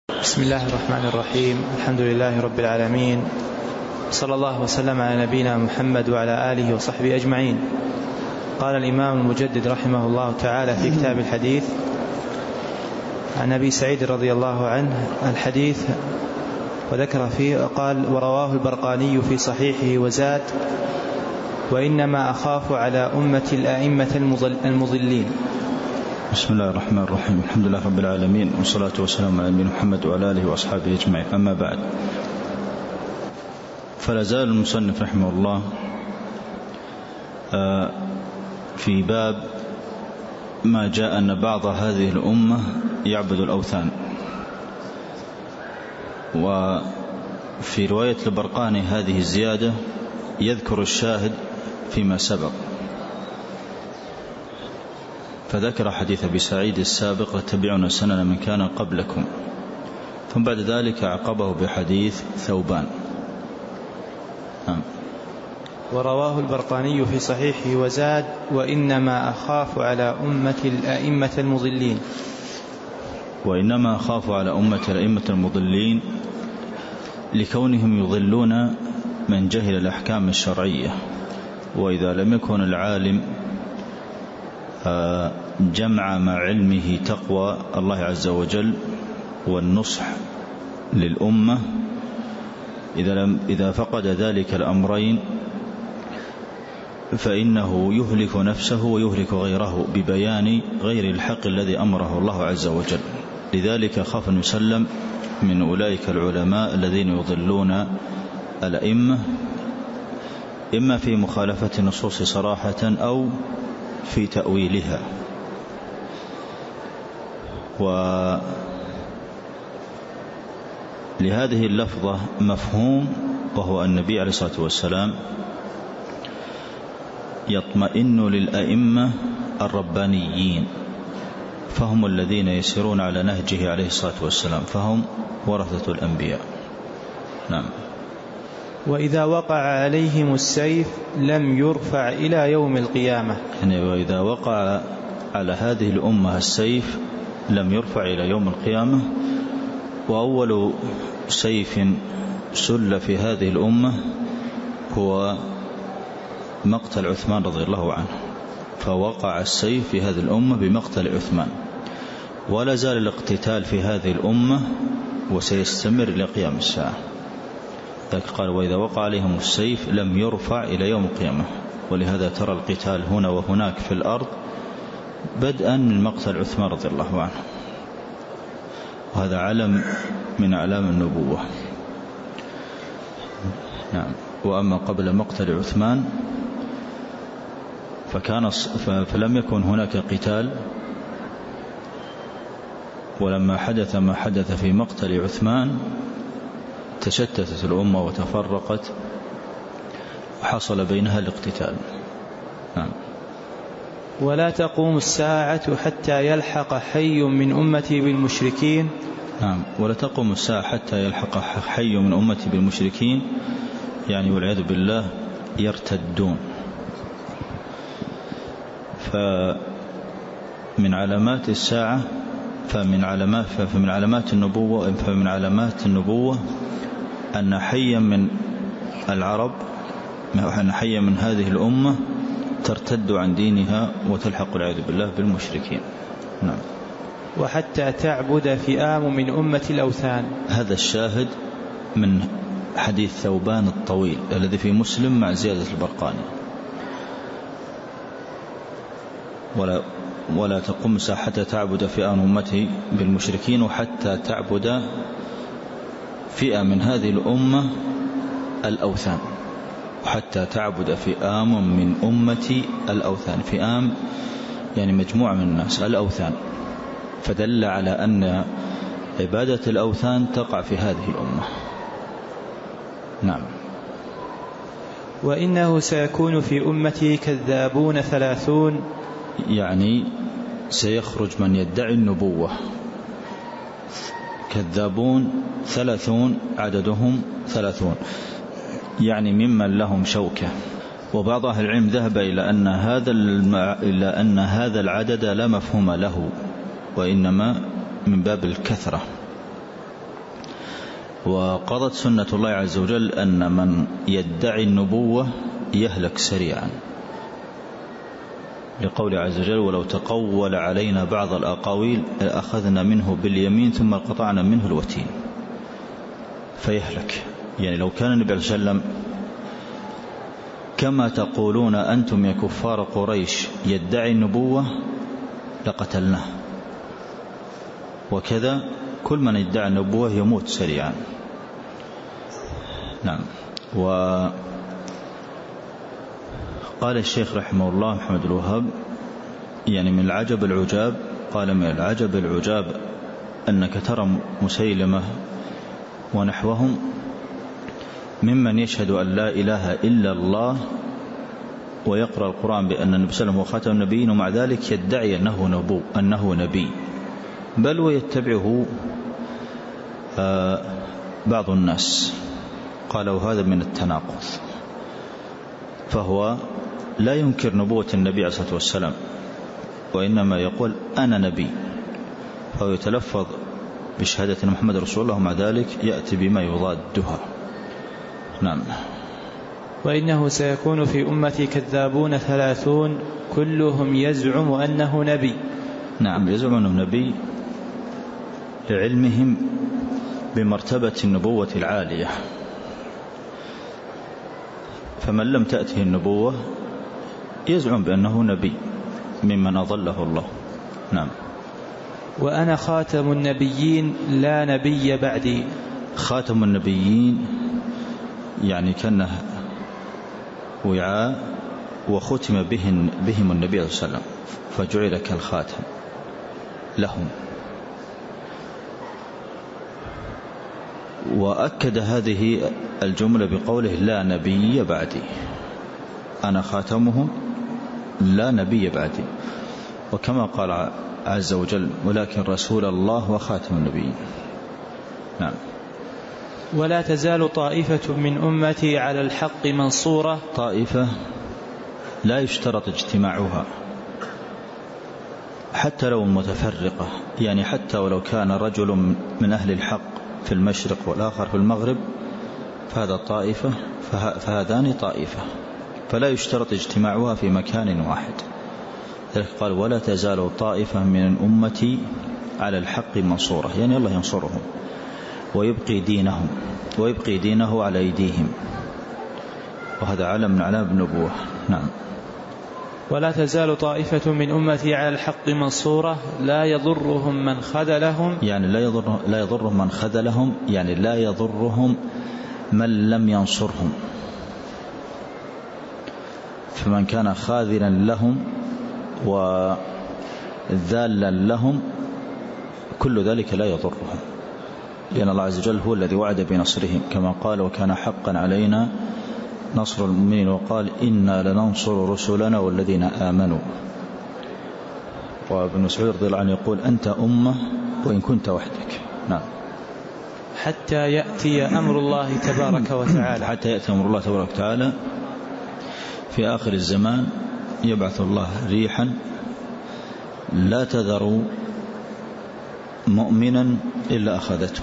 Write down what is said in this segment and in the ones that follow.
بسم الله الرحمن الرحيم. الحمد لله رب العالمين، صلى الله وسلم على نبينا محمد وعلى آله وصحبه أجمعين. قال الإمام المجدد رحمه الله تعالى في كتاب الحديث عن أبي سعيد رضي الله عنه الحديث، وذكر فيه قال: ورواه البرقاني في صحيحه وزاد: وإنما أخاف على أمة الأئمة المضلين. بسم الله الرحمن الرحيم. الحمد لله رب العالمين، والصلاة والسلام على نبينا محمد وعلى آله وأصحابه أجمعين. أما بعد، فلا زال المصنف رحمه الله في باب ما جاء أن بعض هذه الأمة يعبد الأوثان. وفي رواية البرقاني هذه الزيادة يذكر الشاهد فيما سبق، فذكر حديث أبي سعيد السابق: لتتبعون سنن من كان قبلكم. ثم بعد ذلك عقبه بحديث ثوبان. ورواه البرقاني في صحيحه وزاد: وإنما أخاف على أمة الأئمة المضلين. وإنما أخاف على أمة الأئمة المضلين لكونهم يضلون من جهل الأحكام الشرعية، وإذا لم يكن العالم جمع مع علمه تقوى الله عز وجل والنصح للأمة، إذا فقد ذلك الأمرين فإنه يهلك نفسه ويهلك غيره ببيان غير الحق الذي أمره الله عز وجل. لذلك خاف أن يسلم من أولئك العلماء الذين يضلون الأئمة، إما في مخالفة النصوص صراحة أو في تأويلها. ولهذه اللفظة مفهوم، وهو النبي عليه الصلاة والسلام يطمئن للأئمة الربانيين، فهم الذين يسيرون على نهجه عليه الصلاة والسلام، فهم ورثة الأنبياء. نعم. وإذا وقع عليهم السيف لم يرفع إلى يوم القيامة. يعني وإذا وقع على هذه الأمة السيف لم يرفع إلى يوم القيامة. وأول سيف سل في هذه الأمة هو مقتل عثمان رضي الله عنه، فوقع السيف في هذه الأمة بمقتل عثمان، ولا زال الاقتتال في هذه الأمة وسيستمر إلى قيام الساعة. ذلك قال: وإذا وقع عليهم السيف لم يرفع إلى يوم القيامة. ولهذا ترى القتال هنا وهناك في الأرض بدءا من مقتل عثمان رضي الله عنه، وهذا علم من أعلام النبوة. نعم. وأما قبل مقتل عثمان فلم يكن هناك قتال، ولما حدث ما حدث في مقتل عثمان تشتتت الأمة وتفرقت وحصل بينها الاقتتال. نعم. ولا تقوم الساعة حتى يلحق حي من أمتي بالمشركين. نعم. ولا تقوم الساعة حتى يلحق حي من أمتي بالمشركين، يعني والعياذ بالله يرتدون. فمن علامات الساعة فمن علامات النبوة أن حيا من العرب، أن حيا من هذه الأمة ترتد عن دينها وتلحق والعياذ بالله بالمشركين. نعم. وحتى تعبد فئام من أمة الأوثان. هذا الشاهد من حديث ثوبان الطويل الذي في مسلم مع زيادة البرقاني: ولا تقوم الساعة حتى تعبد فئام أمتي بالمشركين، وحتى تعبد فئة من هذه الأمة الأوثان. وحتى تعبد فئام من أمتي الأوثان. فئام يعني مجموعة من الناس، الأوثان، فدل على أن عبادة الأوثان تقع في هذه الأمة. نعم. وإنه سيكون في أمتي كذابون 30، يعني سيخرج من يدعي النبوة كذابون 30، عددهم 30، يعني ممن لهم شوكة. وبعض أهل العلم ذهب إلى أن هذا العدد لا مفهوم له، وإنما من باب الكثرة، وقضت سنة الله عز وجل أن من يدعي النبوة يهلك سريعا، لقول عز وجل: ولو تقول علينا بعض الأقاويل أخذنا منه باليمين ثم قطعنا منه الوتين، فيهلك. يعني لو كان النبي صلى الله عليه وسلم كما تقولون أنتم يا كفار قريش يدعي النبوة لقتلناه، وكذا كل من يدعي النبوة يموت سريعا. نعم. وقال الشيخ رحمه الله محمد الوهاب: يعني من العجب العجاب، قال: من العجب العجاب أنك ترى مسيلمة ونحوهم ممن يشهد أن لا إله إلا الله ويقرأ القرآن بأن النبي صلى الله عليه وسلم هو خاتم النبيين، ومع ذلك يدعي أنه نبي، بل ويتبعه بعض الناس. قالوا هذا من التناقض، فهو لا ينكر نبوة النبي عليه الصلاة والسلام، وإنما يقول أنا نبي، فهو يتلفظ بشهادة محمد رسول الله، ومع ذلك يأتي بما يضادها. نعم. وإنه سيكون في أمتي كذابون 30 كلهم يزعم أنه نبي. نعم، يزعم أنه نبي لعلمهم بمرتبة النبوة العالية، فمن لم تأته النبوة يزعم بأنه نبي ممن أضله الله. نعم. وأنا خاتم النبيين لا نبي بعدي. خاتم النبيين يعني كان وعاء وختم بهم النبي صلى الله عليه وسلم، فجعل كالخاتم لهم. وأكد هذه الجملة بقوله لا نبي بعدي، أنا خاتمهم لا نبي بعدي، وكما قال عز وجل: ولكن رسول الله وخاتم النبيين. نعم. ولا تزال طائفة من أمتي على الحق منصورة. طائفة لا يشترط اجتماعها حتى لو متفرقة، يعني حتى ولو كان رجل من أهل الحق في المشرق والآخر في المغرب فهذا طائفة، فهذان طائفة، فلا يشترط اجتماعها في مكان واحد. ذلك قال: ولا تزال طائفة من أمتي على الحق منصورة، يعني الله ينصرهم ويبقي دينهم ويبقي دينه على أيديهم، وهذا علم من أعلام النبوة. نعم. ولا تزال طائفة من أمتي على الحق منصورة لا يضرهم من خذلهم، يعني لا يضرهم من خذلهم، يعني لا يضرهم من لم ينصرهم، فمن كان خاذلا لهم وذالا لهم كل ذلك لا يضرهم، لأن الله عز وجل هو الذي وعد بنصرهم، كما قال: وكان حقا علينا نصر المؤمنين، وقال: إنا لننصر رسلنا والذين آمنوا. وابن مسعود رضي الله عنه يقول: أنت أمة وإن كنت وحدك. نعم. حتى يأتي أمر الله تبارك وتعالى. حتى يأتي أمر الله تبارك وتعالى في آخر الزمان، يبعث الله ريحا لا تذر مؤمنا إلا أخذته،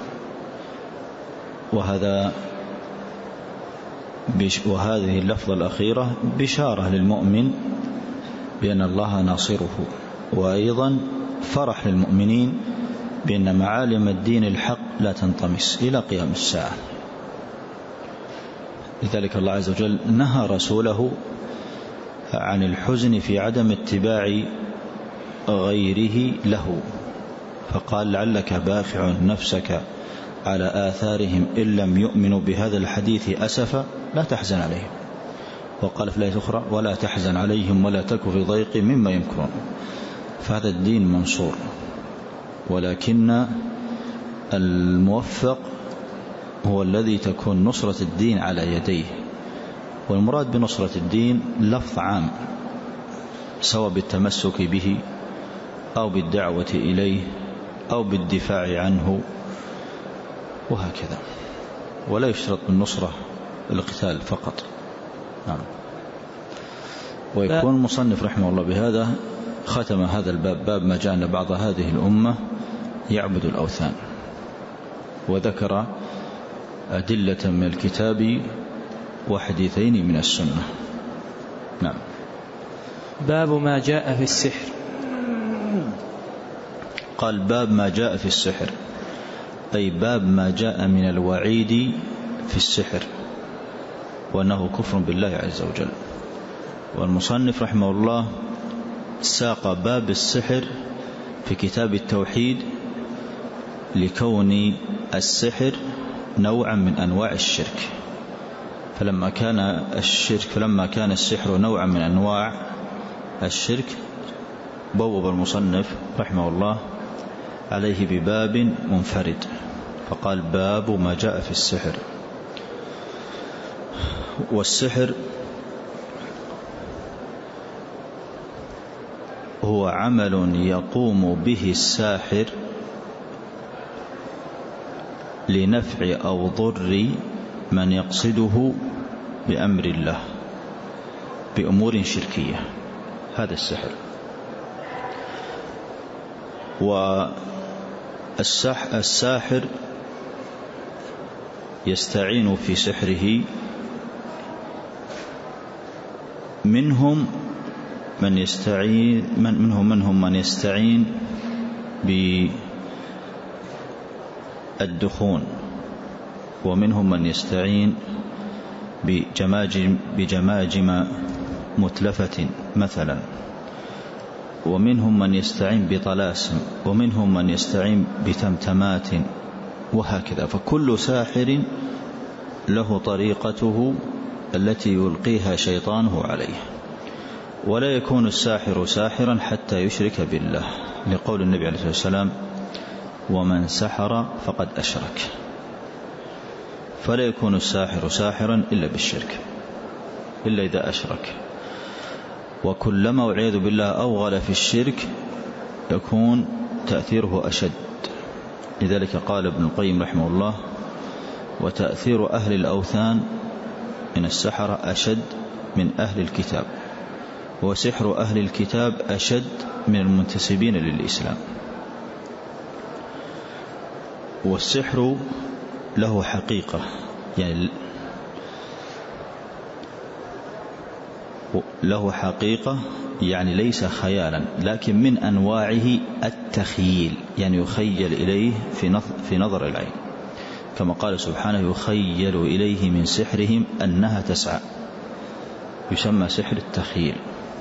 وهذه اللفظة الأخيرة بشارة للمؤمن بأن الله ناصره، وأيضا فرح للمؤمنين بأن معالم الدين الحق لا تنطمس إلى قيام الساعة. لذلك الله عز وجل نهى رسوله عن الحزن في عدم اتباع غيره له، فقال: لعلك باخع نفسك على آثارهم إن لم يؤمنوا بهذا الحديث أسفا لا تحزن عليهم. وقال في الآية الأخرى: ولا تحزن عليهم ولا تك في ضيق مما يمكرون. فهذا الدين منصور، ولكن الموفق هو الذي تكون نصرة الدين على يديه. والمراد بنصرة الدين لفظ عام، سواء بالتمسك به أو بالدعوة إليه أو بالدفاع عنه وهكذا، ولا يشترط بالنصرة القتال فقط. نعم. ويكون المصنف رحمه الله بهذا ختم هذا الباب، باب ما جاء أن بعض هذه الأمة يعبد الأوثان، وذكر أدلة من الكتاب وحديثين من السنة. نعم. باب ما جاء في السحر. قال باب ما جاء في السحر، أي باب ما جاء من الوعيد في السحر وأنه كفر بالله عز وجل. والمصنف رحمه الله ساق باب السحر في كتاب التوحيد لكون السحر نوعا من أنواع الشرك، فلما كان السحر نوعا من أنواع الشرك بوب المصنف رحمه الله عليه بباب منفرد، فقال باب ما جاء في السحر. والسحر هو عمل يقوم به الساحر لنفع أو ضر من يقصده بأمر الله بأمور شركية، هذا السحر. والساحر يستعين في سحره، منهم من يستعين بالدخون، ومنهم من يستعين بجماجم متلفة مثلا، ومنهم من يستعين بطلاسم، ومنهم من يستعين بتمتمات، وهكذا. فكل ساحر له طريقته التي يلقيها شيطانه عليه، ولا يكون الساحر ساحرا حتى يشرك بالله، لقول النبي عليه الصلاة والسلام ومن سحر فقد أشرك. فلا يكون الساحر ساحرا إلا بالشرك، إلا إذا أشرك. وكلما والعياذ بالله أوغل في الشرك يكون تأثيره أشد. لذلك قال ابن القيم رحمه الله وتأثير أهل الأوثان من السحرة أشد من أهل الكتاب، وسحر أهل الكتاب أشد من المنتسبين للإسلام. والسحر له حقيقة، يعني له حقيقة، يعني ليس خيالا، لكن من أنواعه التخييل، يعني يخيل إليه في نظر العين، كما قال سبحانه يخيل إليه من سحرهم أنها تسعى، يسمى سحر التخييل.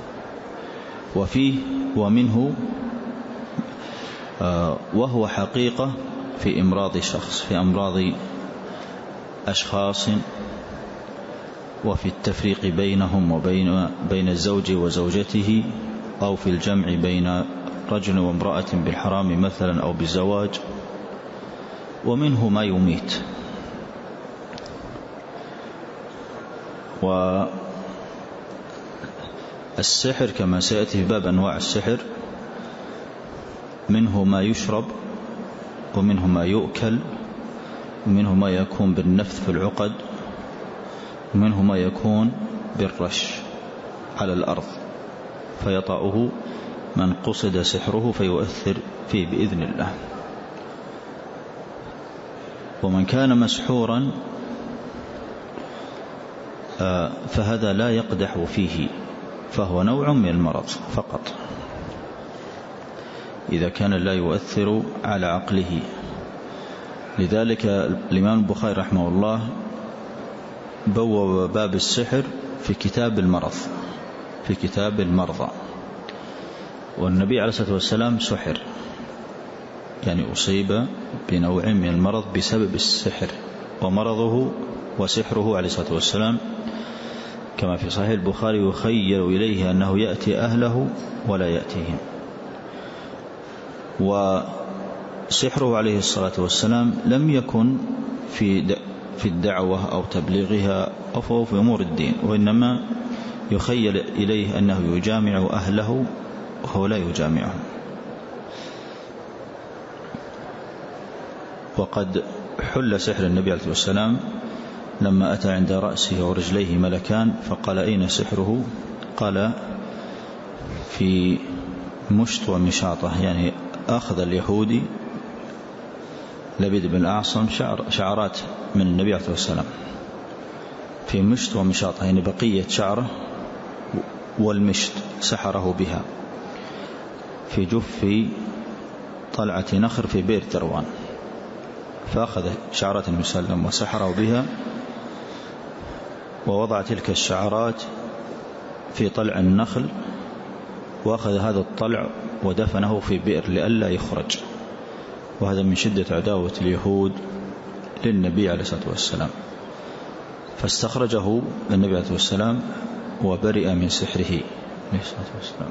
ومنه وهو حقيقة في إمراض شخص، في أمراض أشخاص، وفي التفريق بينهم وبين الزوج وزوجته، أو في الجمع بين رجل وامرأة بالحرام مثلا أو بالزواج. ومنه ما يميت. والسحر كما سيأتي في باب أنواع السحر منه ما يشرب، ومنه ما يؤكل، ومنه ما يكون بالنفث في العقد، ومنه ما يكون بالرش على الأرض فيطأه من قصد سحره فيؤثر فيه بإذن الله. ومن كان مسحورا فهذا لا يقدح فيه، فهو نوع من المرض فقط، إذا كان لا يؤثر على عقله. لذلك الإمام البخاري رحمه الله بوب باب السحر في كتاب المرض، في كتاب المرضى. والنبي عليه الصلاة والسلام سحر، يعني أصيب بنوع من المرض بسبب السحر، ومرضه وسحره عليه الصلاة والسلام كما في صحيح البخاري يخيل إليه أنه يأتي أهله ولا يأتيهم. وسحره عليه الصلاة والسلام لم يكن في الدعوة أو تبليغها أو في أمور الدين، وإنما يخيل إليه أنه يجامع أهله وهو لا يجامعهم. وقد حل سحر النبي عليه الصلاة والسلام لما أتى عند رأسه ورجليه ملكان فقال أين سحره؟ قال في مشط ومشاطة، يعني أخذ اليهودي لبيد بن الأعصم شعرات من النبي عليه الصلاة والسلام في مشط ومشاط، يعني بقية شعره والمشط سحره بها في جف طلعة نخر في بئر تروان، فأخذ شعرات النبي صلى الله عليه وسلم وسحره بها، ووضع تلك الشعرات في طلع النخل، وأخذ هذا الطلع ودفنه في بئر لئلا يخرج. وهذا من شدة عداوة اليهود للنبي عليه الصلاة والسلام، فاستخرجه النبي عليه الصلاة والسلام وبرئ من سحره عليه الصلاة والسلام.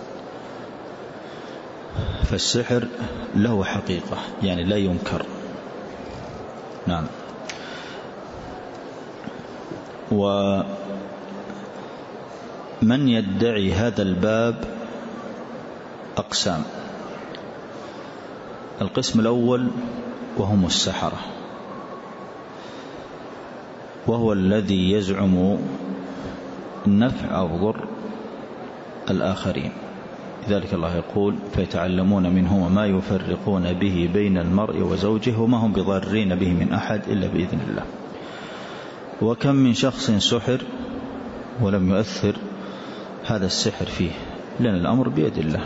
فالسحر له حقيقة، يعني لا ينكر. نعم. ومن يدعي هذا الباب أقسام. القسم الأول وهم السحرة، وهو الذي يزعم نفع أو ضر الآخرين. لذلك الله يقول: فيتعلمون منهما ما يفرقون به بين المرء وزوجه وما هم بضارين به من أحد إلا بإذن الله. وكم من شخص سحر ولم يؤثر هذا السحر فيه، لأن الأمر بيد الله.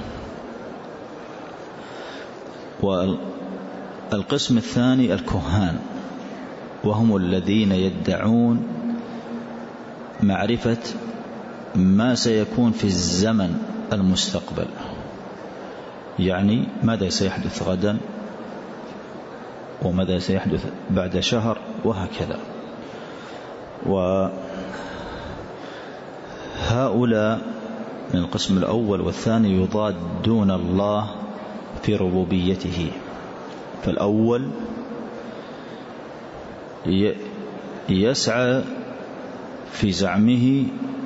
والقسم الثاني الكهان، وهم الذين يدعون معرفة ما سيكون في الزمن المستقبل، يعني ماذا سيحدث غدا وماذا سيحدث بعد شهر وهكذا. وهؤلاء من القسم الأول والثاني يضادون الله في ربوبيته. فالأول يسعى في زعمه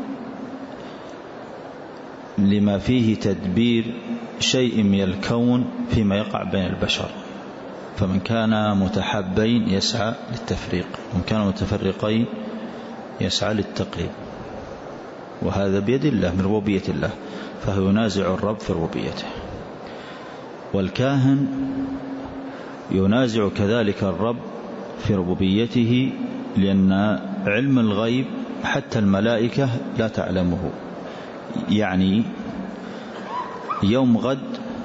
لما فيه تدبير شيء من الكون فيما يقع بين البشر، فمن كان متحابين يسعى للتفريق، ومن كان متفرقين يسعى للتقريب، وهذا بيد الله من ربوبية الله، فهو ينازع الرب في ربوبيته. والكاهن ينازع كذلك الرب في ربوبيته، لأن علم الغيب حتى الملائكة لا تعلمه. يعني يوم غد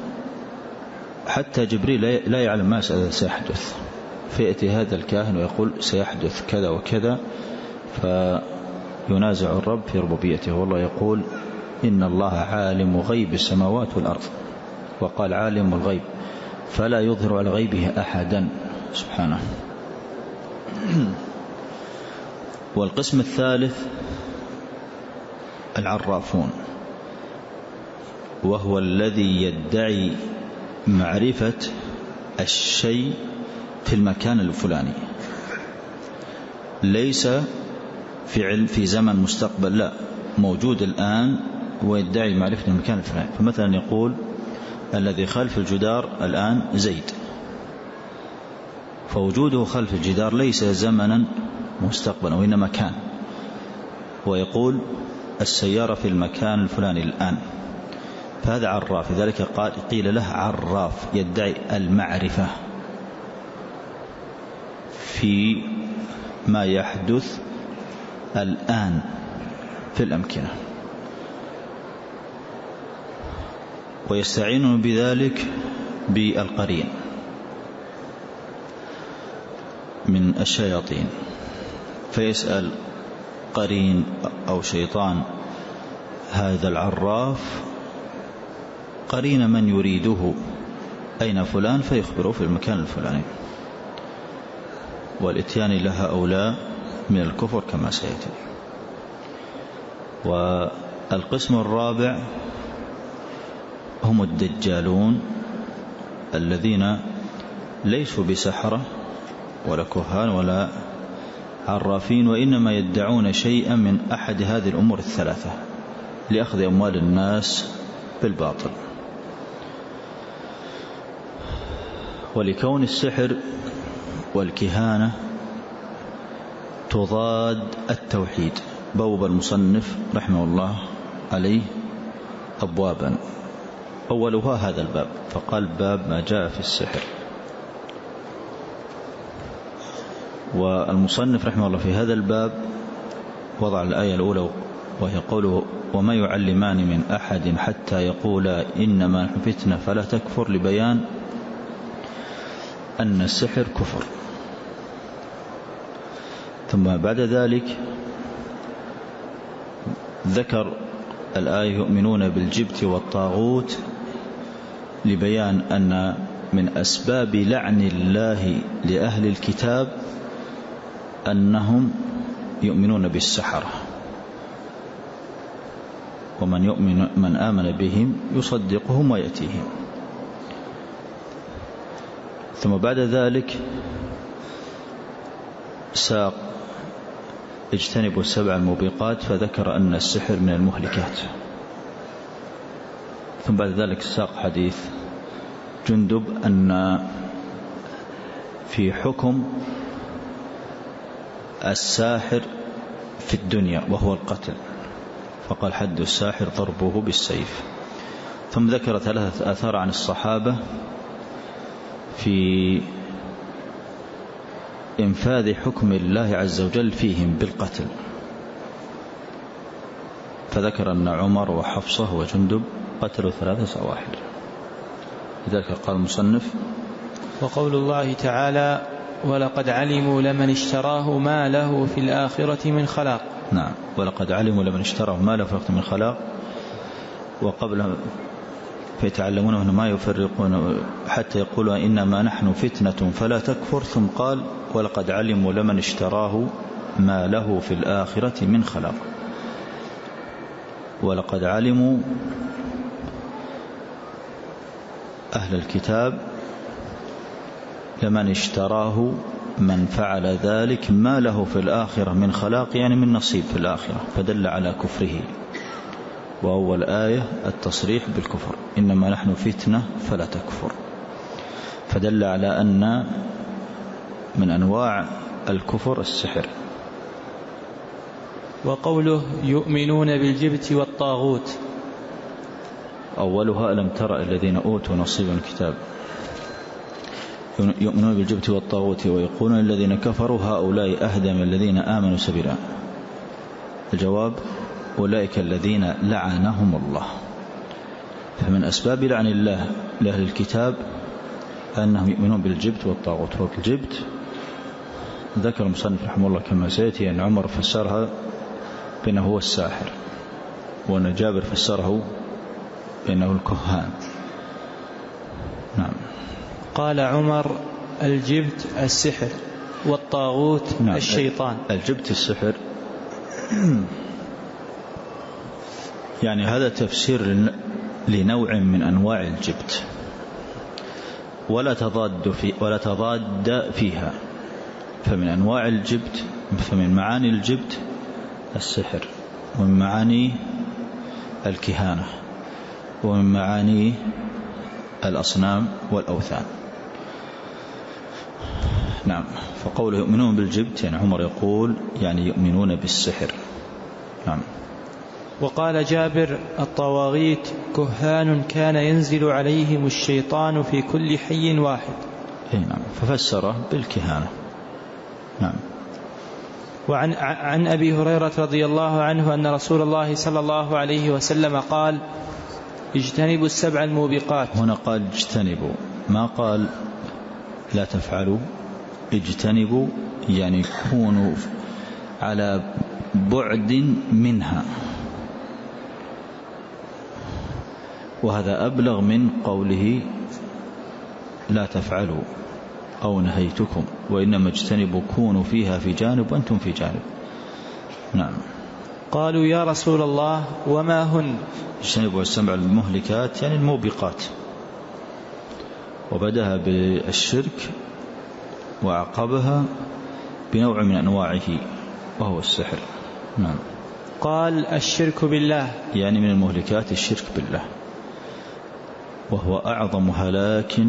حتى جبريل لا يعلم ما سيحدث، فيأتي هذا الكاهن ويقول سيحدث كذا وكذا، فينازع الرب في ربوبيته. والله يقول: إن الله عالم غيب السماوات والأرض، وقال عالم الغيب فلا يظهر على غيبه أحدا سبحانه. والقسم الثالث العرافون، وهو الذي يدعي معرفة الشيء في المكان الفلاني، ليس في زمن مستقبل، لا، موجود الآن ويدعي معرفة المكان الفلاني. فمثلا يقول: الذي خلف الجدار الآن زيد، فوجوده خلف الجدار ليس زمنا مستقبلا وإنما كان. ويقول: السيارة في المكان الفلاني الآن، فهذا عراف. لذلك قيل له عراف، يدعي المعرفة في ما يحدث الآن في الأمكنة، ويستعين بذلك بالقرين من الشياطين، فيسأل قرين أو شيطان هذا العراف قرين من يريده أين فلان، فيخبره في المكان الفلاني. والإتيان لها أولى من الكفر كما سيأتي. والقسم الرابع هم الدجالون، الذين ليسوا بسحرة ولا كهان ولا عرافين، وإنما يدعون شيئا من أحد هذه الأمور الثلاثة لأخذ أموال الناس بالباطل. ولكون السحر والكهانة تضاد التوحيد، بوب المصنف رحمه الله عليه أبوابا، أولها هذا الباب، فقال: باب ما جاء في السحر. والمصنف رحمه الله في هذا الباب وضع الآية الأولى وهي قوله وما يعلمان من أحد حتى يقولا إنما نحن فتنة فلا تكفر، لبيان أن السحر كفر. ثم بعد ذلك ذكر الآية يؤمنون بالجبت والطاغوت، لبيان أن من أسباب لعن الله لأهل الكتاب أنهم يؤمنون بالسحرة، من آمن بهم يصدقهم ويأتيهم. ثم بعد ذلك ساق اجتنبوا السبع الموبقات، فذكر أن السحر من المهلكات. ثم بعد ذلك ساق حديث جندب أن في حكم الساحر في الدنيا وهو القتل، فقال حد الساحر ضربه بالسيف. ثم ذكر 3 آثار عن الصحابة في إنفاذ حكم الله عز وجل فيهم بالقتل، فذكر أن عمر وحفصة وجندب قتلوا 3 سواحر. لذلك قال المصنف وقول الله تعالى ولقد علموا لمن اشتراه ما له في الآخرة من خلاق. نعم، ولقد علموا لمن اشتراه ما له في الآخرة من خلاق. وقبل فيتعلمون من ما يفرقون حتى يقولوا إنما نحن فتنة فلا تكفر، ثم قال ولقد علموا لمن اشتراه ما له في الآخرة من خلاق. ولقد علموا أهل الكتاب لمن اشتراه من فعل ذلك ما له في الآخرة من خلاق، يعني من نصيب في الآخرة، فدل على كفره. وأول آية التصريح بالكفر إنما نحن فتنة فلا تكفر، فدل على أن من أنواع الكفر السحر. وقوله يؤمنون بالجبت والطاغوت أولها ألم تر الذين أوتوا نصيبا من الكتاب يؤمنون بالجبت والطاغوت ويقولون الذين كفروا هؤلاء أهدى من الذين آمنوا سبيلا. الجواب أولئك الذين لعنهم الله. فمن أسباب لعن الله لأهل الكتاب أنهم يؤمنون بالجبت والطاغوت. والجبت ذكر المصنف رحمه الله كما سيأتي أن عمر فسرها بأنه هو الساحر، وأن جابر فسره بأنه الكهان. نعم. قال عمر الجبت السحر والطاغوت نعم. الشيطان. الجبت السحر يعني هذا تفسير لنوع من أنواع الجبت، ولا تضاد فيها. فمن أنواع الجبت، فمن معاني الجبت السحر، ومن معاني الكهانة، ومن معاني الأصنام والأوثان. نعم. فقوله يؤمنون بالجبت يعني عمر يقول يعني يؤمنون بالسحر. نعم. وقال جابر الطواغيت كهان كان ينزل عليهم الشيطان في كل حي واحد. نعم. ففسره بالكهانة. نعم. وعن أبي هريرة رضي الله عنه أن رسول الله صلى الله عليه وسلم قال اجتنبوا السبع الموبقات. هنا قال اجتنبوا، ما قال لا تفعلوا. اجتنبوا يعني كونوا على بعد منها، وهذا أبلغ من قوله لا تفعلوا أو نهيتكم، وإنما اجتنبوا كونوا فيها في جانب وأنتم في جانب. نعم. قالوا يا رسول الله وما هن؟ اجتنبوا السبع المهلكات يعني الموبقات، وبدأها بالشرك وعقبها بنوع من أنواعه وهو السحر. نعم. قال الشرك بالله يعني من المهلكات الشرك بالله، وهو أعظم هلاك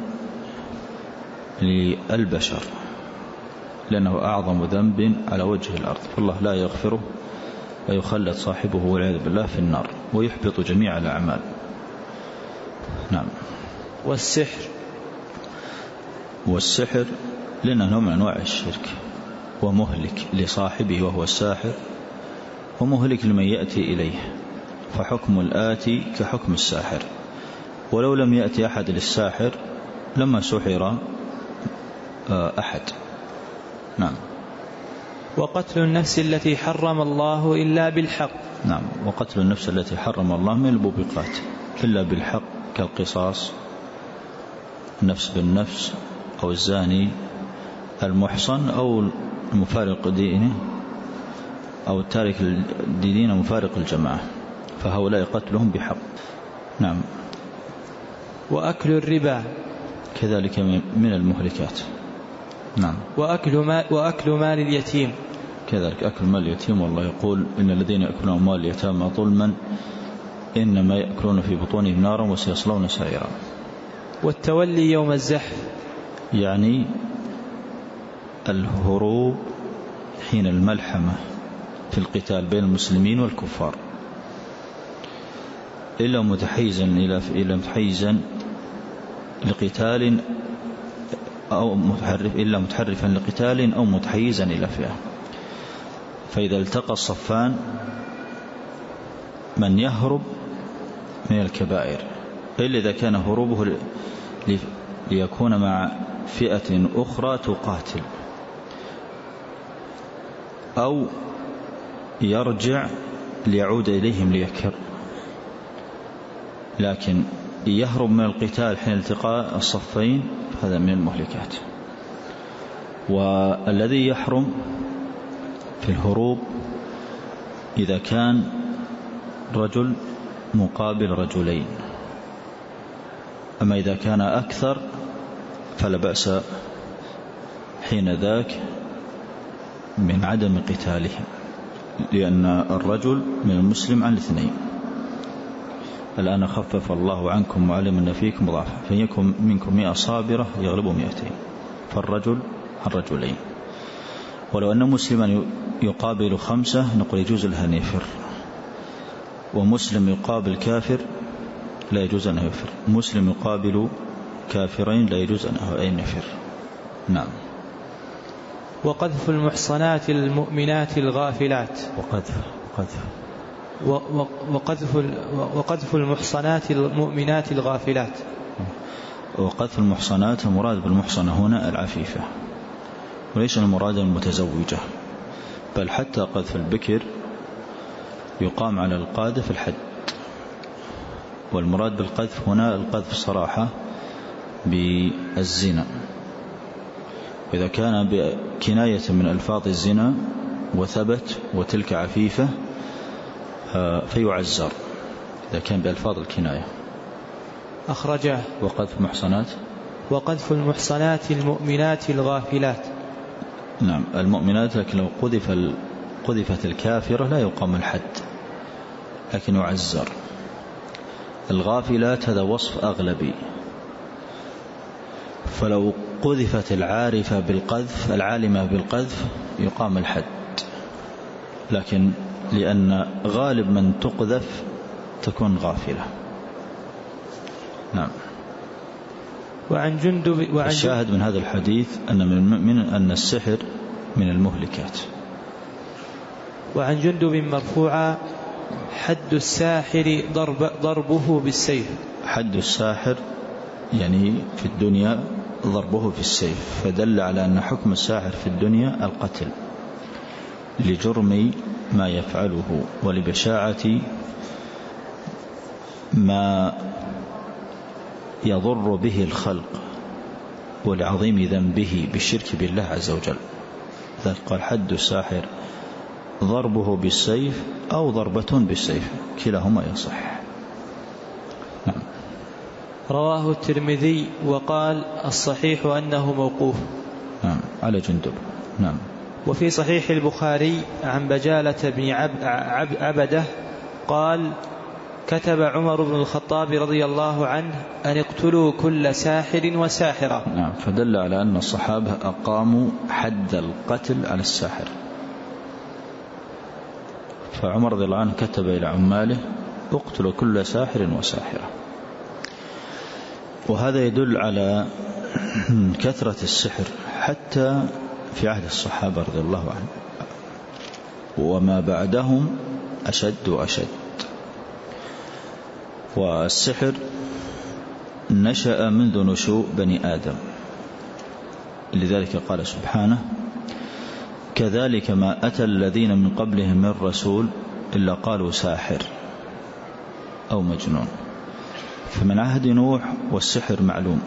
للبشر، لأنه أعظم ذنب على وجه الأرض، فالله لا يغفره ويخلد صاحبه والعياذ بالله في النار ويحبط جميع الأعمال. نعم. والسحر لأنه نوع من أنواع الشرك، ومهلك لصاحبه وهو الساحر، ومهلك لمن يأتي إليه، فحكم الآتي كحكم الساحر، ولو لم يأتي أحد للساحر لما سحر أحد. نعم. وقتل النفس التي حرم الله إلا بالحق. نعم. وقتل النفس التي حرم الله من الموبقات إلا بالحق، كالقصاص، النفس بالنفس، أو الزاني المحصن، أو المفارق دينه، أو التارك الدين مفارق الجماعة، فهؤلاء قتلهم بحق. نعم. وأكل الربا كذلك من المهلكات. نعم. وأكل مال اليتيم كذلك أكل مال اليتيم، والله يقول إن الذين يأكلون أموال اليتامى ظلما إنما يأكلون في بطونهم نارا وسيصلون سعيرا. والتولي يوم الزحف، يعني الهروب حين الملحمة في القتال بين المسلمين والكفار، إلا متحيزا لقتال أو متحرفا لقتال أو متحيزا إلى فئة. فإذا التقى الصفان من يهرب من الكبائر، إلا إذا كان هروبه ليكون مع فئة أخرى تقاتل، أو يرجع ليعود إليهم ليكر، لكن يهرب من القتال حين التقاء الصفين هذا من المهلكات. والذي يحرم في الهروب إذا كان رجل مقابل رجلين، أما إذا كان أكثر فلا بأس حين ذاك من عدم قتالهم، لأن الرجل من المسلم عن الاثنين. الآن خفف الله عنكم وعلم أن فيكم ضعفا، فإن يكن منكم 100 صابرة يغلبوا 200، فالرجل عن رجلين. ولو أن مسلما يقابل 5 نقول يجوز له أن يفر، ومسلم يقابل كافر لا يجوز أن يفر، مسلم يقابل كافرين لا يجوز أن يفر. نعم. وقذف المحصنات المؤمنات الغافلات، وقذف المحصنات المؤمنات الغافلات. وقذف المحصنات المراد بالمحصنة هنا العفيفة، وليس المراد المتزوجة، بل حتى قذف البكر يقام على القاذف الحد. والمراد بالقذف هنا القذف صراحة بالزنا، وإذا كان بكناية من ألفاظ الزنا وثبت وتلك عفيفة فيعزر إذا كان بألفاظ الكناية. أخرجه. وقذف المحصنات المؤمنات الغافلات. نعم. المؤمنات، لكن لو قذفت الكافرة لا يقام الحد لكن يعزر. الغافلات هذا وصف أغلبي، فلو قذفت العارفة بالقذف العالمة بالقذف يقام الحد، لكن لأن غالب من تقذف تكون غافلة. نعم. الشاهد من هذا الحديث أن السحر من المهلكات. وعن جندب مرفوعا: حد الساحر ضربه بالسيف. حد الساحر يعني في الدنيا ضربه في السيف، فدل على أن حكم الساحر في الدنيا القتل لجرم ما يفعله ولبشاعة ما يضر به الخلق ولعظيم ذنبه بالشرك بالله عز وجل. ذلك قال حد الساحر ضربه بالسيف أو ضربة بالسيف، كلاهما يصح. نعم. رواه الترمذي وقال الصحيح أنه موقوف. نعم. على جندب. نعم. وفي صحيح البخاري عن بجالة بن عبده قال: كتب عمر بن الخطاب رضي الله عنه أن اقتلوا كل ساحر وساحرة. نعم. فدل على أن الصحابة أقاموا حد القتل على الساحر، فعمر رضي الله عنه كتب إلى عماله: اقتلوا كل ساحر وساحرة. وهذا يدل على كثرة السحر حتى في عهد الصحابة رضي الله عنهم، وما بعدهم أشد وأشد. والسحر نشأ منذ نشوء بني آدم، لذلك قال سبحانه: كذلك ما أتى الذين من قبلهم من رسول إلا قالوا ساحر أو مجنون. فمن عهد نوح والسحر معلوم،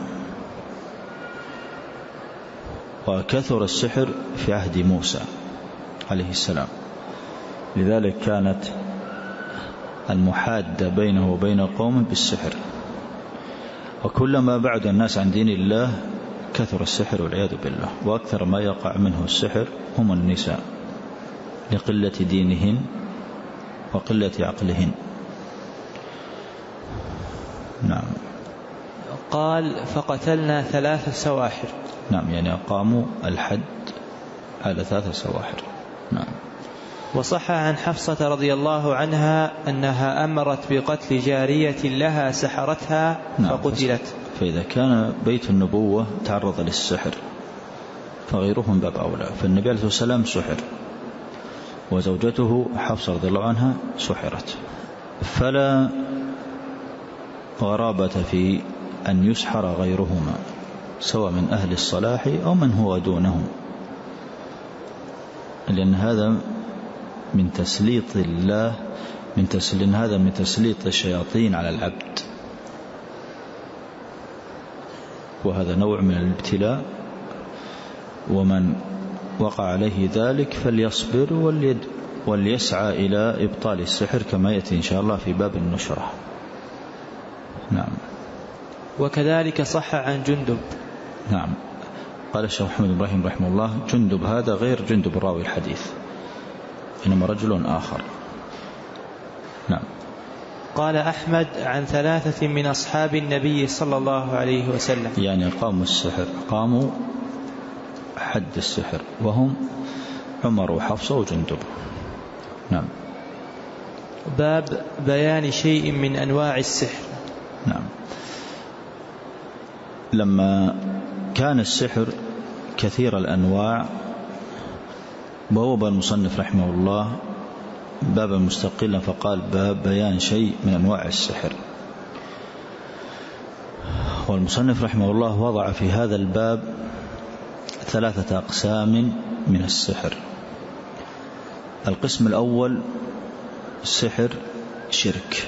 وكثر السحر في عهد موسى عليه السلام، لذلك كانت المحادة بينه وبين قوم بالسحر. وكلما بعد الناس عن دين الله كثر السحر والعياذ بالله. وأكثر ما يقع منه السحر هم النساء، لقلة دينهن وقلة عقلهن. نعم. قال: فقتلنا 3 سواحر. نعم، يعني أقاموا الحد على 3 سواحر. نعم. وصح عن حفصة رضي الله عنها أنها أمرت بقتل جارية لها سحرتها فقتلت. فإذا كان بيت النبوة تعرض للسحر فغيرهم باب أولى. فالنبي عليه الصلاة والسلام سحر، وزوجته حفصة رضي الله عنها سحرت، فلا غرابة في أن يسحر غيرهما، سواء من أهل الصلاح أو من هو دونهم، لأن هذا من تسليط الله، هذا من تسليط الشياطين على العبد، وهذا نوع من الابتلاء. ومن وقع عليه ذلك فليصبر وليسعى إلى إبطال السحر، كما يأتي إن شاء الله في باب النشرة. نعم. وكذلك صح عن جندب. نعم. قال الشيخ محمد إبراهيم رحمه الله: جندب هذا غير جندب راوي الحديث، إنما رجل آخر. نعم. قال أحمد: عن 3 من أصحاب النبي صلى الله عليه وسلم، يعني قاموا السحر، قاموا حد السحر، وهم عمر وحفصة وجندب. نعم. باب بيان شيء من أنواع السحر. نعم. لما كان السحر كثير الأنواع بواب المصنف رحمه الله بابا مستقلا، فقال: باب بيان شيء من أنواع السحر. والمصنف رحمه الله وضع في هذا الباب 3 أقسام من السحر. القسم الأول سحر شرك،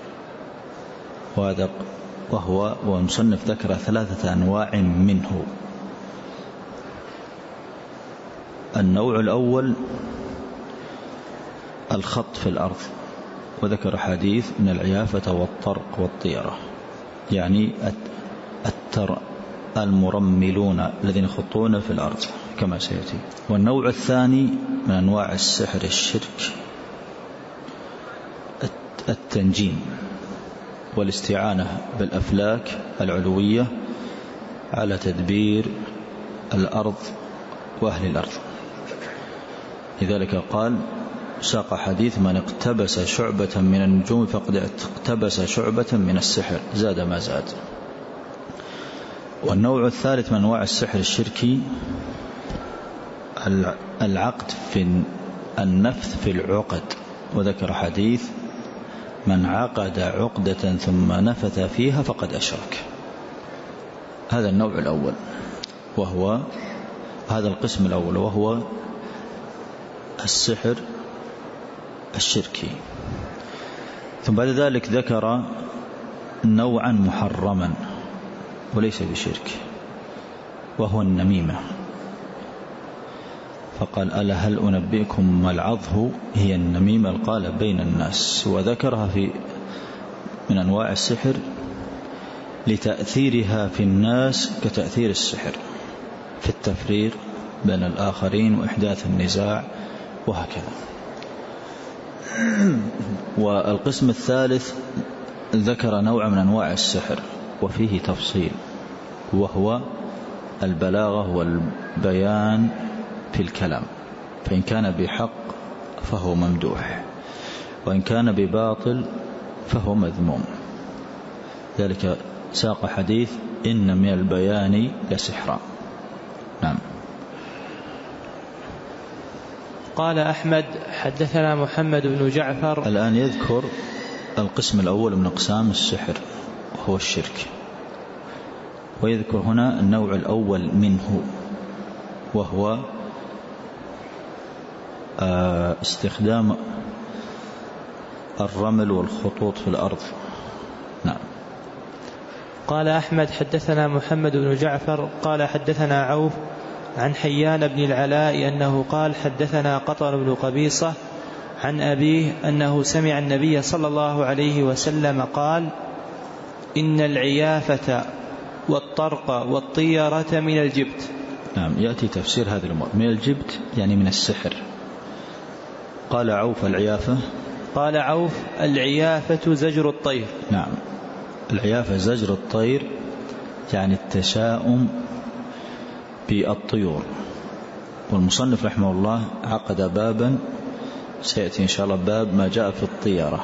والمصنف ذكر 3 أنواع منه. النوع الأول الخط في الأرض، وذكر حديث من العيافة والطرق والطيرة، يعني المرملون الذين يخطون في الأرض كما سيأتي. والنوع الثاني من أنواع السحر الشرك التنجيم والاستعانة بالأفلاك العلوية على تدبير الأرض وأهل الأرض. لذلك قال: ساق حديث: من اقتبس شعبة من النجوم فقد اقتبس شعبة من السحر، زاد ما زاد. والنوع الثالث من أنواع السحر الشركي العقد في النفث في العقد، وذكر حديث: من عقد عقدة ثم نفث فيها فقد أشرك. هذا النوع الأول، وهو هذا القسم الأول، وهو السحر الشركي. ثم بعد ذلك ذكر نوعا محرما وليس بشرك، وهو النميمة، فقال: ألا هل أنبئكم ما العضه؟ هي النميمة، قال: بين الناس. وذكرها من أنواع السحر لتأثيرها في الناس كتأثير السحر في التفريق بين الآخرين وإحداث النزاع وهكذا. والقسم الثالث ذكر نوع من أنواع السحر وفيه تفصيل، وهو البلاغة والبيان في الكلام، فإن كان بحق فهو ممدوح، وإن كان بباطل فهو مذموم. ذلك ساق حديث: إن من البيان لسحرا. نعم. قال أحمد حدثنا محمد بن جعفر. الآن يذكر القسم الأول من أقسام السحر وهو الشرك، ويذكر هنا النوع الأول منه وهو استخدام الرمل والخطوط في الأرض. نعم. قال أحمد حدثنا محمد بن جعفر قال حدثنا عوف عن حيان بن العلاء أنه قال حدثنا قطر بن قبيصة عن أبيه أنه سمع النبي صلى الله عليه وسلم قال: إن العيافة والطرق والطيرة من الجبت. نعم، يأتي تفسير هذه الأمور. من الجبت يعني من السحر. قال عوف العيافة، قال عوف العيافة زجر الطير. نعم، العيافة زجر الطير يعني التشاؤم بالطيور. والمصنف رحمه الله عقد بابا سيأتي إن شاء الله باب ما جاء في الطيرة.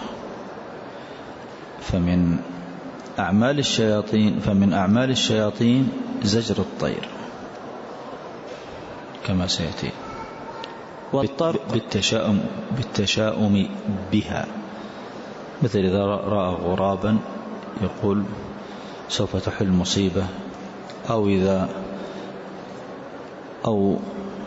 فمن أعمال الشياطين زجر الطير كما سيأتي، بالتشاؤم بها، مثل إذا رأى غرابا يقول سوف تحل مصيبة، أو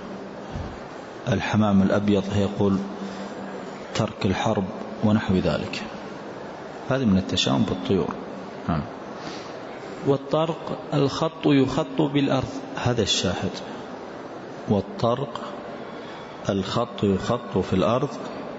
الحمام الأبيض يقول ترك الحرب ونحو ذلك. هذا من التشاؤم بالطيور. والطرق الخط يخط بالأرض، هذا الشاهد. والطرق الخط يخط في الأرض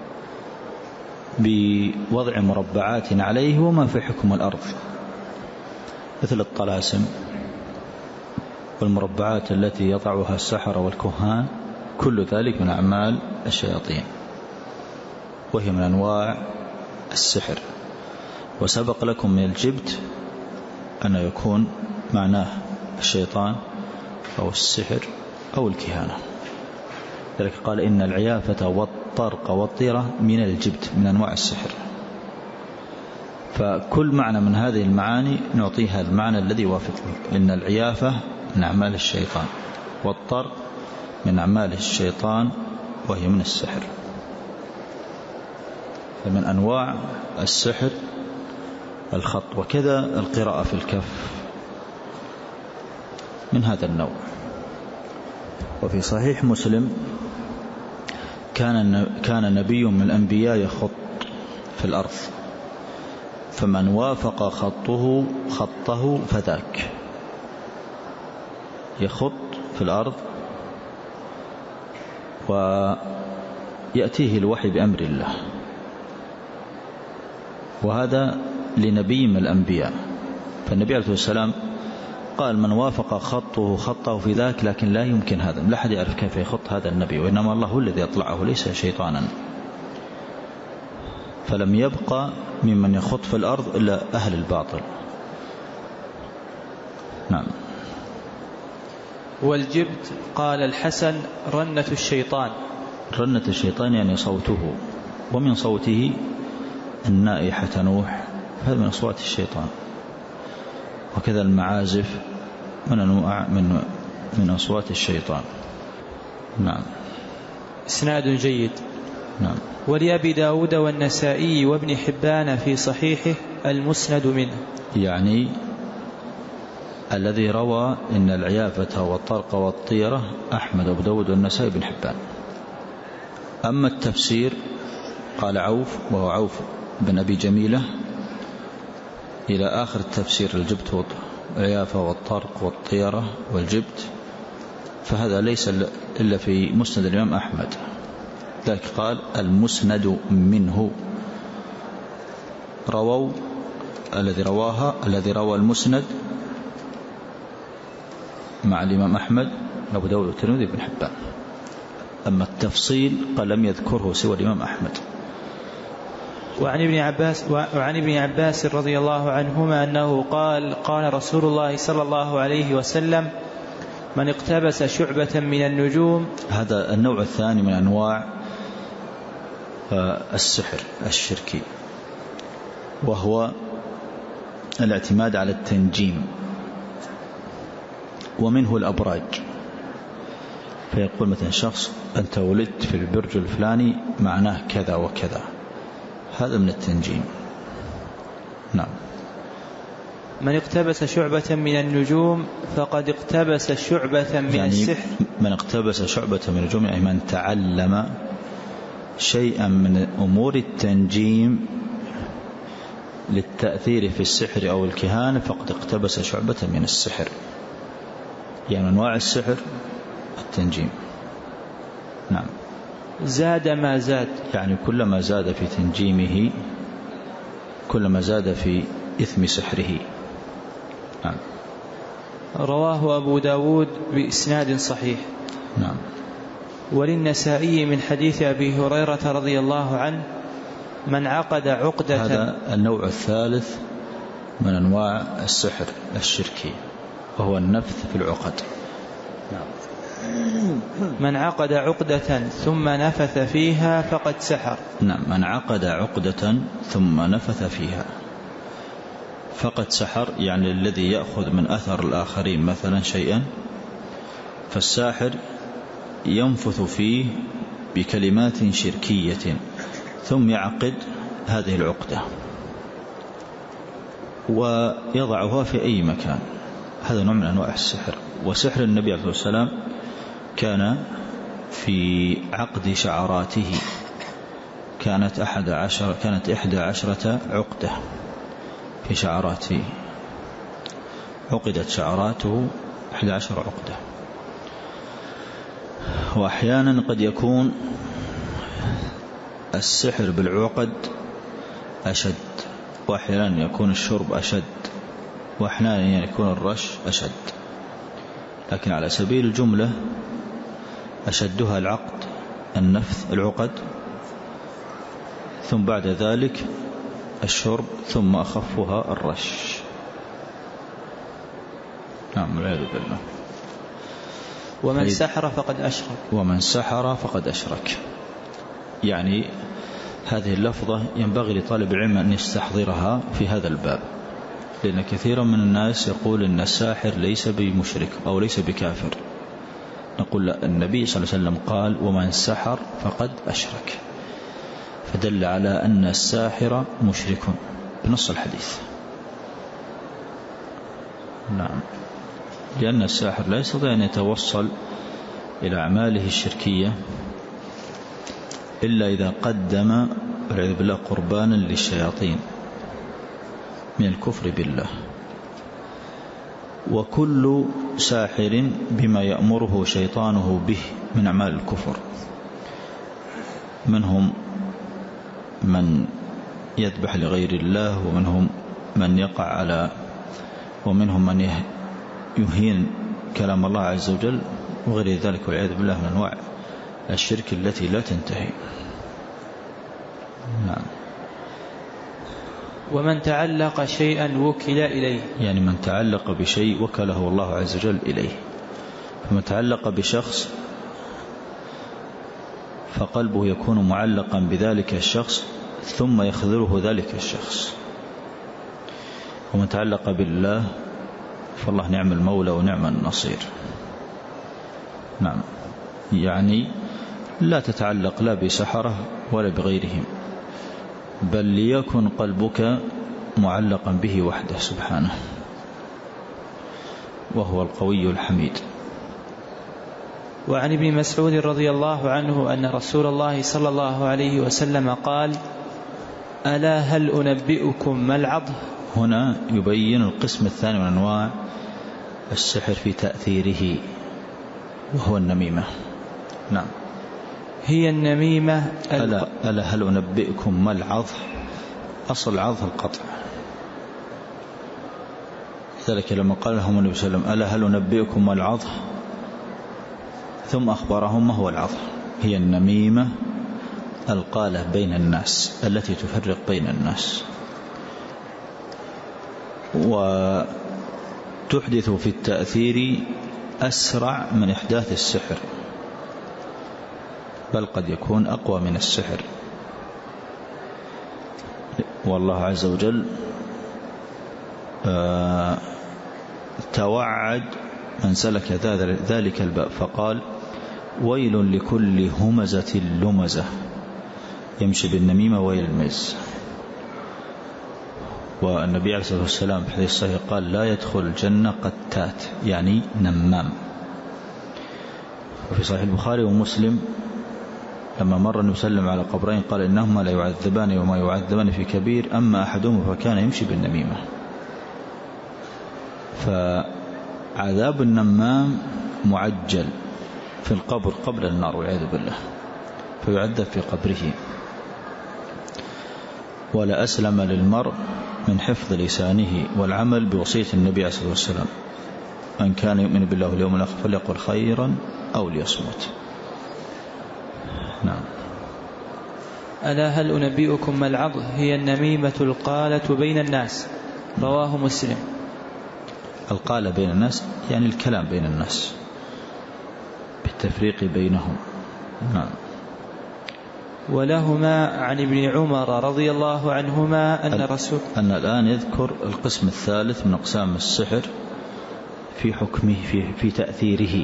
بوضع مربعات عليه وما في حكم الأرض، مثل الطلاسم والمربعات التي يضعها السحرة والكهان، كل ذلك من أعمال الشياطين وهي من أنواع السحر. وسبق لكم من الجبت أن يكون معناه الشيطان أو السحر أو الكهانة. ذلك قال إن العيافة والطرق والطيرة من الجبت من أنواع السحر. فكل معنى من هذه المعاني نعطيها المعنى الذي يوافقه. إن العيافة من أعمال الشيطان، والطرق من أعمال الشيطان وهي من السحر. فمن أنواع السحر الخط، وكذا القراءة في الكف من هذا النوع. وفي صحيح مسلم كان نبي من الأنبياء يخط في الأرض، فمن وافق خطه فذاك. يخط في الأرض ويأتيه الوحي بأمر الله، وهذا لنبي من الأنبياء. فالنبي عليه السلام قال من وافق خطه في ذاك، لكن لا يمكن هذا، لا أحد يعرف كيف يخط هذا النبي، وإنما الله هو الذي يطلعه ليس شيطانا. فلم يبقى ممن يخط في الأرض إلا أهل الباطل. نعم. والجبت قال الحسن رنة الشيطان. رنة الشيطان يعني صوته، ومن صوته النائحة تنوح، هذا من أصوات الشيطان. وكذا المعازف من أنواع من أصوات الشيطان. نعم. إسناد جيد. نعم. ولأبي داود والنسائي وابن حبان في صحيحه المسند منه، يعني الذي روى إن العيافة والطرق والطيرة أحمد وابو داود والنسائي بن حبان. أما التفسير قال عوف، وهو عوف بن أبي جميلة، إلى آخر التفسير الجبت والعيافة والطرق والطيرة والجبت، فهذا ليس إلا في مسند الإمام أحمد. ذلك قال المسند منه. رووا الذي روى المسند مع الإمام أحمد أبو داود والترمذي بن حبان. أما التفصيل قال لم يذكره سوى الإمام أحمد. وعن ابن عباس رضي الله عنهما أنه قال رسول الله صلى الله عليه وسلم من اقتبس شعبة من النجوم. هذا النوع الثاني من أنواع السحر الشركي، وهو الاعتماد على التنجيم، ومنه الأبراج. فيقول مثلا شخص أنت ولدت في البرج الفلاني معناه كذا وكذا، هذا من التنجيم. نعم. من اقتبس شعبة من النجوم فقد اقتبس شعبة من السحر. من اقتبس شعبة من النجوم يعني من تعلم شيئا من أمور التنجيم للتأثير في السحر أو الكهانة فقد اقتبس شعبة من السحر. يعني أنواع السحر التنجيم. نعم. زاد ما زاد، يعني كلما زاد في تنجيمه كلما زاد في إثم سحره. نعم. رواه أبو داود بإسناد صحيح. نعم. وللنسائي من حديث أبي هريرة رضي الله عنه من عقد عقدة. هذا النوع الثالث من أنواع السحر الشركي وهو النفث في العقد. نعم. من عقد عقدة ثم نفث فيها فقد سحر. نعم. من عقد عقدة ثم نفث فيها فقد سحر، يعني الذي يأخذ من أثر الآخرين مثلا شيئا، فالساحر ينفث فيه بكلمات شركية ثم يعقد هذه العقدة ويضعها في أي مكان. هذا نوع من أنواع السحر. وسحر النبي عليه الصلاة والسلام كان في عقد شعراته، كانت 11 عقدة في شعراته، عقدت شعراته 11 عقدة. وأحيانا قد يكون السحر بالعقد أشد، وأحيانا يكون الشرب أشد، وأحيانا يكون الرش أشد، لكن على سبيل الجملة أشدها العقد النفث العقد، ثم بعد ذلك الشرب، ثم أخفها الرش. نعم. والعياذ بالله. ومن سحر فقد أشرك. ومن سحر فقد أشرك. يعني هذه اللفظة ينبغي لطالب العلم أن يستحضرها في هذا الباب، لأن كثيرا من الناس يقول أن الساحر ليس بمشرك أو ليس بكافر. نقول لا، النبي صلى الله عليه وسلم قال ومن سحر فقد أشرك، فدل على أن الساحر مشرك بنص الحديث. نعم. لأن الساحر لا يستطيع أن يتوصل إلى أعماله الشركية إلا إذا قدم والعياذ بالله قربانا للشياطين من الكفر بالله. وكل ساحر بما يأمره شيطانه به من أعمال الكفر، منهم من يذبح لغير الله، ومنهم من يقع على، ومنهم من يهين كلام الله عز وجل، وغير ذلك والعياذ بالله من أنواع الشرك التي لا تنتهي. نعم. ومن تعلق شيئا وكل إليه، يعني من تعلق بشيء وكله الله عز وجل إليه. فمن تعلق بشخص فقلبه يكون معلقا بذلك الشخص ثم يخذله ذلك الشخص. ومن تعلق بالله فالله نعم المولى ونعم النصير. نعم. يعني لا تتعلق لا بسحرة ولا بغيرهم، بل ليكن قلبك معلقا به وحده سبحانه، وهو القوي الحميد. وعن ابن مسعود رضي الله عنه أن رسول الله صلى الله عليه وسلم قال ألا هل أنبئكم ما العضه. هنا يبين القسم الثاني من أنواع السحر في تأثيره، وهو النميمة. نعم. هي النميمة. ألا هل أنبئكم ما العضه. أصل العضه القطع، ذلك لما قال لهم النبي صلى الله عليه وسلم ألا هل أنبئكم ما العضه، ثم أخبرهم ما هو العضه. هي النميمة القالة بين الناس التي تفرق بين الناس، وتحدث في التأثير أسرع من إحداث السحر، بل قد يكون أقوى من السحر. والله عز وجل توعد من سلك ذلك الباب فقال ويل لكل همزة لمزة يمشي بالنميمة ويلمز. والنبي عليه الصلاة والسلام في حديث صحيح قال لا يدخل الجنة قتات، يعني نمام. وفي صحيح البخاري ومسلم لما مر النبي صلى الله عليه وسلم على قبرين قال إنهما لا يعذبان وما يعذبان في كبير، أما أحدهما فكان يمشي بالنميمة. فعذاب النمام معجل في القبر قبل النار والعياذ بالله، فيعذب في قبره. ولا أسلم للمرء من حفظ لسانه والعمل بوصية النبي عليه الصلاة والسلام: من كان يؤمن بالله واليوم الآخر فليقل خيرا أو ليصمت. نعم. ألا هل أنبئكم ما العظ؟ هي النميمة القالة بين الناس. رواه مسلم. القالة بين الناس يعني الكلام بين الناس بالتفريق بينهم. نعم. ولهما عن ابن عمر رضي الله عنهما أن الآن يذكر القسم الثالث من أقسام السحر في حكمه في تأثيره.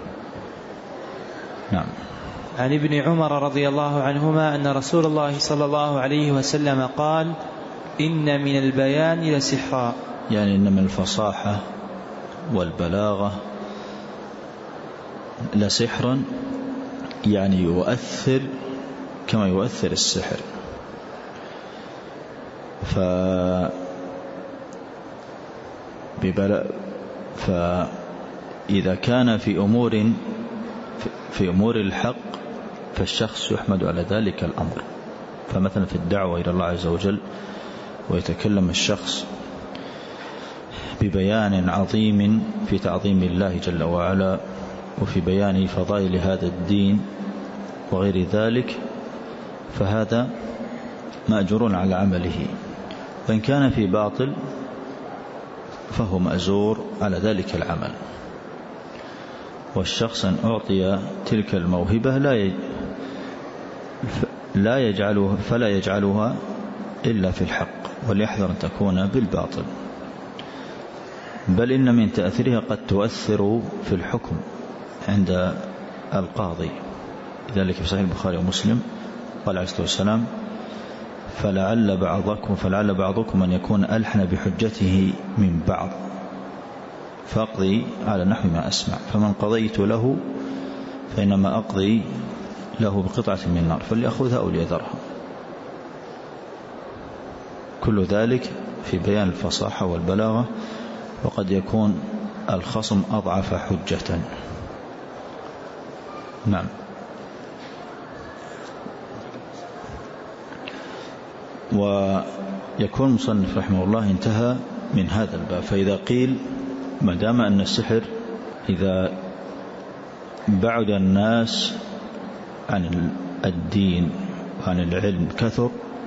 نعم. عن ابن عمر رضي الله عنهما أن رسول الله صلى الله عليه وسلم قال: إن من البيان لسحرا، يعني إن من الفصاحة والبلاغة لسحرا، يعني يؤثر كما يؤثر السحر. فإذا كان في أمور الحق فالشخص يحمد على ذلك الأمر. فمثلا في الدعوة إلى الله عز وجل ويتكلم الشخص ببيان عظيم في تعظيم الله جل وعلا وفي بيان فضائل هذا الدين وغير ذلك، فهذا مأجور على عمله. وإن كان في باطل فهو مأجور على ذلك العمل. والشخص أن أعطي تلك الموهبة فلا يجعلها إلا في الحق، وليحذر أن تكون بالباطل. بل إن من تأثيرها قد تؤثر في الحكم عند القاضي. لذلك في صحيح البخاري ومسلم قال عليه الصلاة والسلام: فلعل بعضكم أن يكون ألحن بحجته من بعض، فأقضي على نحو ما أسمع، فمن قضيت له فإنما أقضي له بقطعة من نار فليأخذها أو ليذرها. كل ذلك في بيان الفصاحة والبلاغة، وقد يكون الخصم أضعف حجة. نعم. ويكون المصنف رحمه الله انتهى من هذا الباب. فإذا قيل ما دام أن السحر إذا بعد الناس عن الدين وعن العلم كثر،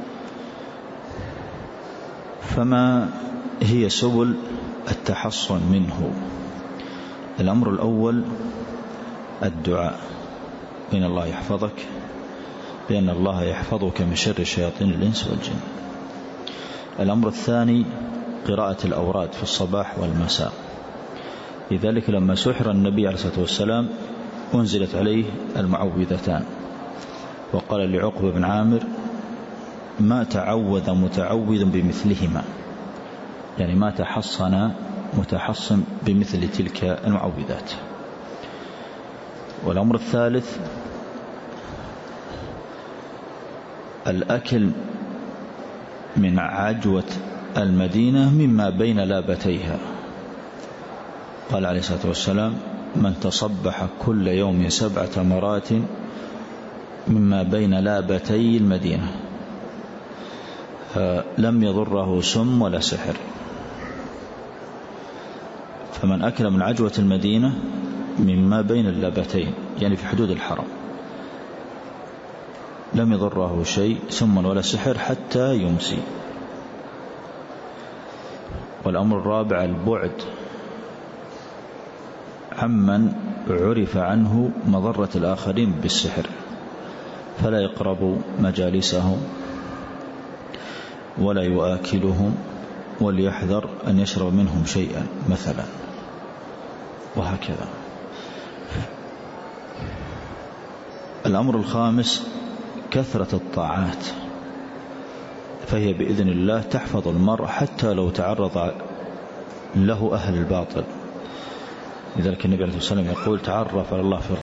فما هي سبل التحصن منه؟ الأمر الأول الدعاء، بأن الله يحفظك، بأن الله يحفظك من شر شياطين الإنس والجن. الأمر الثاني قراءة الأوراد في الصباح والمساء. لذلك لما سحر النبي عليه الصلاة والسلام أنزلت عليه المعوذتان، وقال لعقبة بن عامر: ما تعوذ متعوذ بمثلهما، يعني ما تحصن متحصن بمثل تلك المعوذات. والأمر الثالث الأكل من عجوة المدينة مما بين لابتيها. قال عليه الصلاة والسلام: من تصبح كل يوم 7 تمرات مما بين لابتي المدينة لم يضره سم ولا سحر. فمن أكل من عجوة المدينة مما بين اللابتين، يعني في حدود الحرم، لم يضره شيء سم ولا سحر حتى يمسي. والأمر الرابع البعد عمن عرف عنه مضرة الآخرين بالسحر، فلا يقرب مجالسهم ولا يؤكلهم، وليحذر أن يشرب منهم شيئا مثلا، وهكذا. الأمر الخامس كثرة الطاعات، فهي بإذن الله تحفظ المرء حتى لو تعرض له أهل الباطل. لذلك النبي عليه الصلاة والسلام يقول تعرف على الله في